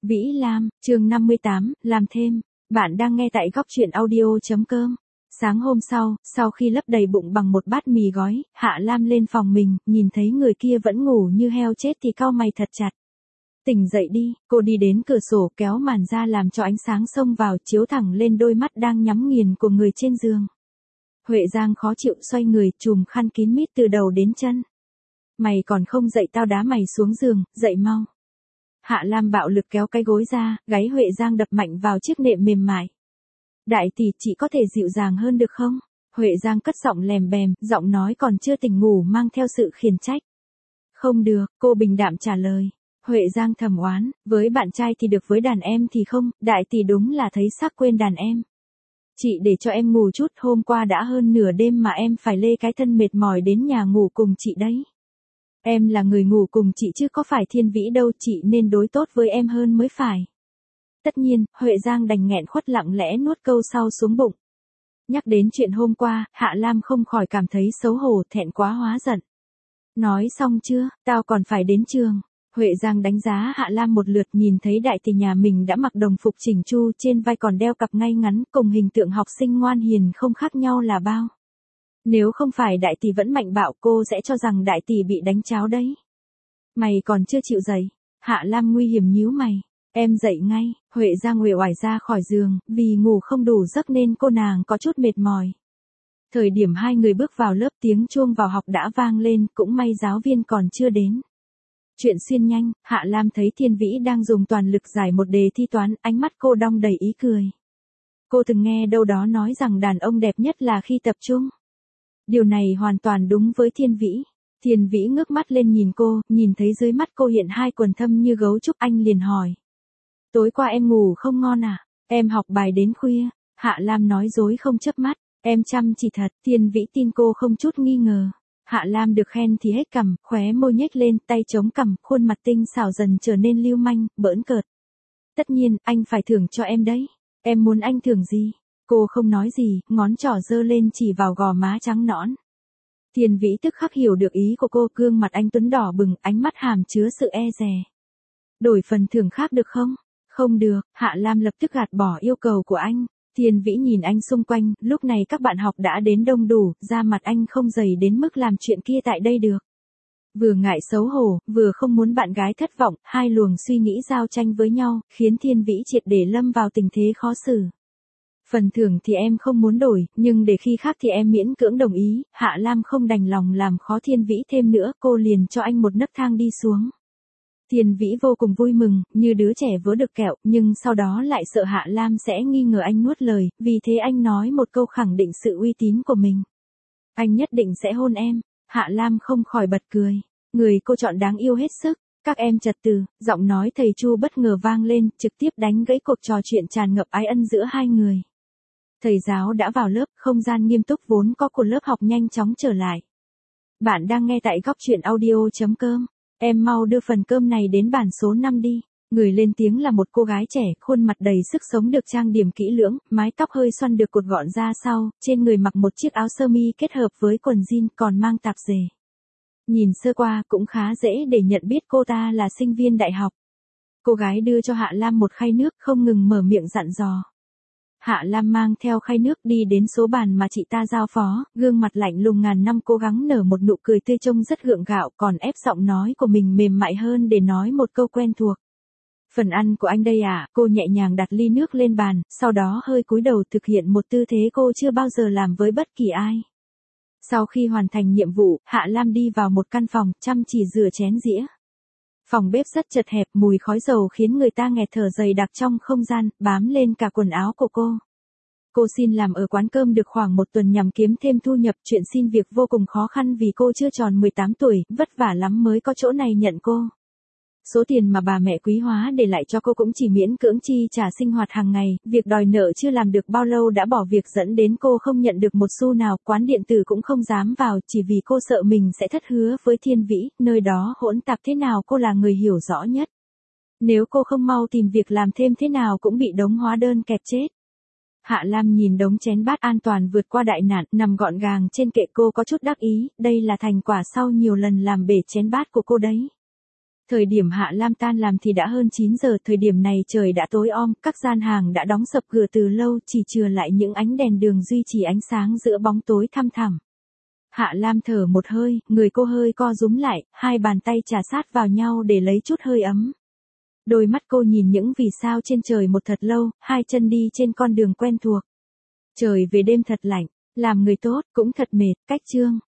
Vĩ Lam, chương 58, làm thêm. Bạn đang nghe tại góc truyện audio.com. Sáng hôm sau khi lấp đầy bụng bằng một bát mì gói, Hạ Lam lên phòng mình, nhìn thấy người kia vẫn ngủ như heo chết thì cau mày thật chặt. Tỉnh dậy đi, cô đi đến cửa sổ kéo màn ra làm cho ánh sáng xông vào chiếu thẳng lên đôi mắt đang nhắm nghiền của người trên giường. Huệ Giang khó chịu xoay người chùm khăn kín mít từ đầu đến chân. Mày còn không dậy tao đá mày xuống giường, dậy mau. Hạ Lam bạo lực kéo cái gối ra, gáy Huệ Giang đập mạnh vào chiếc nệm mềm mại. Đại tỷ, chị có thể dịu dàng hơn được không? Huệ Giang cất giọng lèm bèm, giọng nói còn chưa tỉnh ngủ mang theo sự khiển trách. Không được, cô bình đạm trả lời. Huệ Giang thầm oán, với bạn trai thì được với đàn em thì không, đại tỷ đúng là thấy xác quên đàn em. Chị để cho em ngủ chút, hôm qua đã hơn nửa đêm mà em phải lê cái thân mệt mỏi đến nhà ngủ cùng chị đấy. Em là người ngủ cùng chị chứ có phải Thiên Vĩ đâu, chị nên đối tốt với em hơn mới phải. Tất nhiên, Huệ Giang đành nghẹn khuất lặng lẽ nuốt câu sau xuống bụng. Nhắc đến chuyện hôm qua, Hạ Lam không khỏi cảm thấy xấu hổ, thẹn quá hóa giận. Nói xong chưa, tao còn phải đến trường. Huệ Giang đánh giá Hạ Lam một lượt, nhìn thấy đại tỷ nhà mình đã mặc đồng phục chỉnh chu, trên vai còn đeo cặp ngay ngắn, cùng hình tượng học sinh ngoan hiền không khác nhau là bao. Nếu không phải đại tỷ vẫn mạnh bạo, cô sẽ cho rằng đại tỷ bị đánh cháo đấy. Mày còn chưa chịu dậy. Hạ Lam nguy hiểm nhíu mày. Em dậy ngay. Huệ Giang uể oải ra khỏi giường, vì ngủ không đủ giấc nên cô nàng có chút mệt mỏi. Thời điểm hai người bước vào lớp, tiếng chuông vào học đã vang lên, cũng may giáo viên còn chưa đến. Chuyện xuyên nhanh, Hạ Lam thấy Thiên Vĩ đang dùng toàn lực giải một đề thi toán, ánh mắt cô đong đầy ý cười. Cô từng nghe đâu đó nói rằng đàn ông đẹp nhất là khi tập trung. Điều này hoàn toàn đúng với Thiên Vĩ. Thiên Vĩ ngước mắt lên nhìn cô, nhìn thấy dưới mắt cô hiện hai quầng thâm như gấu trúc, anh liền hỏi. Tối qua em ngủ không ngon à? Em học bài đến khuya. Hạ Lam nói dối không chớp mắt. Em chăm chỉ thật. Thiên Vĩ tin cô không chút nghi ngờ. Hạ Lam được khen thì hết cằm, khóe môi nhếch lên, tay chống cằm, khuôn mặt tinh xảo dần trở nên lưu manh, bỡn cợt. Tất nhiên, anh phải thưởng cho em đấy. Em muốn anh thưởng gì? Cô không nói gì, ngón trỏ giơ lên chỉ vào gò má trắng nõn. Thiên Vĩ tức khắc hiểu được ý của cô, gương mặt anh tuấn đỏ bừng, ánh mắt hàm chứa sự e dè. Đổi phần thưởng khác được không? Không được, Hạ Lam lập tức gạt bỏ yêu cầu của anh. Thiên Vĩ nhìn anh xung quanh, lúc này các bạn học đã đến đông đủ, da mặt anh không dày đến mức làm chuyện kia tại đây được. Vừa ngại xấu hổ, vừa không muốn bạn gái thất vọng, hai luồng suy nghĩ giao tranh với nhau, khiến Thiên Vĩ triệt để lâm vào tình thế khó xử. Phần thưởng thì em không muốn đổi, nhưng để khi khác thì em miễn cưỡng đồng ý. Hạ Lam không đành lòng làm khó Thiên Vĩ thêm nữa, cô liền cho anh một nấc thang đi xuống. Thiên Vĩ vô cùng vui mừng, như đứa trẻ vớ được kẹo, nhưng sau đó lại sợ Hạ Lam sẽ nghi ngờ anh nuốt lời, vì thế anh nói một câu khẳng định sự uy tín của mình. Anh nhất định sẽ hôn em. Hạ Lam không khỏi bật cười. Người cô chọn đáng yêu hết sức. Các em trật tự, giọng nói thầy Chu bất ngờ vang lên, trực tiếp đánh gãy cuộc trò chuyện tràn ngập ái ân giữa hai người. Thầy giáo đã vào lớp, không gian nghiêm túc vốn có của lớp học nhanh chóng trở lại. Bạn đang nghe tại góc truyện audio.com. Em mau đưa phần cơm này đến bàn số 5 đi. Người lên tiếng là một cô gái trẻ, khuôn mặt đầy sức sống được trang điểm kỹ lưỡng, mái tóc hơi xoăn được cột gọn ra sau, trên người mặc một chiếc áo sơ mi kết hợp với quần jean còn mang tạp dề. Nhìn sơ qua cũng khá dễ để nhận biết cô ta là sinh viên đại học. Cô gái đưa cho Hạ Lam một khay nước, không ngừng mở miệng dặn dò. Hạ Lam mang theo khay nước đi đến số bàn mà chị ta giao phó, gương mặt lạnh lùng ngàn năm cố gắng nở một nụ cười tươi trông rất gượng gạo, còn ép giọng nói của mình mềm mại hơn để nói một câu quen thuộc. Phần ăn của anh đây à? Cô nhẹ nhàng đặt ly nước lên bàn, sau đó hơi cúi đầu thực hiện một tư thế cô chưa bao giờ làm với bất kỳ ai. Sau khi hoàn thành nhiệm vụ, Hạ Lam đi vào một căn phòng, chăm chỉ rửa chén dĩa. Phòng bếp rất chật hẹp, mùi khói dầu khiến người ta nghẹt thở dày đặc trong không gian, bám lên cả quần áo của cô. Cô xin làm ở quán cơm được khoảng 1 tuần nhằm kiếm thêm thu nhập, chuyện xin việc vô cùng khó khăn vì cô chưa tròn 18 tuổi, vất vả lắm mới có chỗ này nhận cô. Số tiền mà bà mẹ quý hóa để lại cho cô cũng chỉ miễn cưỡng chi trả sinh hoạt hàng ngày, việc đòi nợ chưa làm được bao lâu đã bỏ việc dẫn đến cô không nhận được một xu nào, quán điện tử cũng không dám vào chỉ vì cô sợ mình sẽ thất hứa với Thiên Vĩ, nơi đó hỗn tạp thế nào cô là người hiểu rõ nhất. Nếu cô không mau tìm việc làm thêm thế nào cũng bị đống hóa đơn kẹp chết. Hạ Lam nhìn đống chén bát an toàn vượt qua đại nạn, nằm gọn gàng trên kệ, cô có chút đắc ý, đây là thành quả sau nhiều lần làm bể chén bát của cô đấy. Thời điểm Hạ Lam tan làm thì đã hơn 9 giờ, thời điểm này trời đã tối om, các gian hàng đã đóng sập cửa từ lâu, chỉ chừa lại những ánh đèn đường duy trì ánh sáng giữa bóng tối thăm thẳm. Hạ Lam thở một hơi, người cô hơi co rúm lại, hai bàn tay chà sát vào nhau để lấy chút hơi ấm. Đôi mắt cô nhìn những vì sao trên trời một thật lâu, hai chân đi trên con đường quen thuộc. Trời về đêm thật lạnh, làm người tốt cũng thật mệt, cách chương.